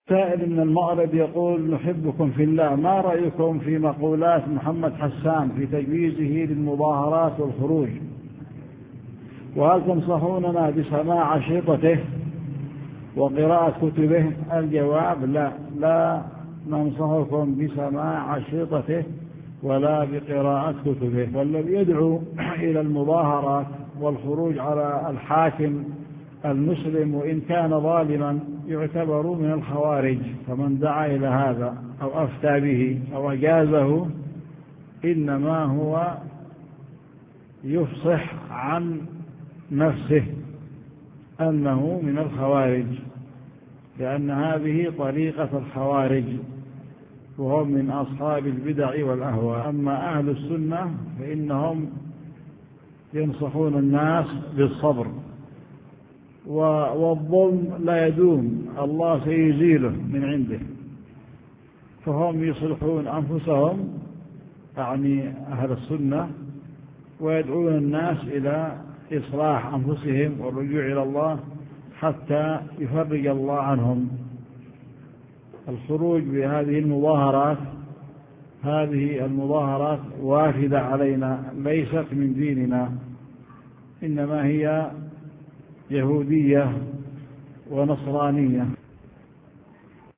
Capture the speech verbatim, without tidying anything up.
سائل من المغرب يقول: نحبكم في الله، ما رأيكم في مقولات محمد حسان في تجويزه للمظاهرات والخروج؟ وهل تنصحوننا بسماع أشرطته وقراءة كتبه؟ الجواب: لا لا ننصحكم بسماع أشرطته ولا بقراءة كتبه. والذي يدعو إلى المظاهرات والخروج على الحاكم المسلم وإن كان ظالما يعتبر من الخوارج، فمن دعا إلى هذا أو أفتى به أو أجازه إنما هو يفصح عن نفسه أنه من الخوارج، لأن هذه طريقة الخوارج وهم من أصحاب البدع والأهواء. أما أهل السنة فإنهم ينصحون الناس بالصبر، والظلم لا يدوم، الله سيزيله من عنده، فهم يصلحون أنفسهم يعني أهل السنة، ويدعون الناس إلى إصلاح أنفسهم والرجوع إلى الله حتى يفرج الله عنهم. الخروج بهذه المظاهرات هذه المظاهرات وافدة علينا، ليست من ديننا، إنما هي يهودية ونصرانية.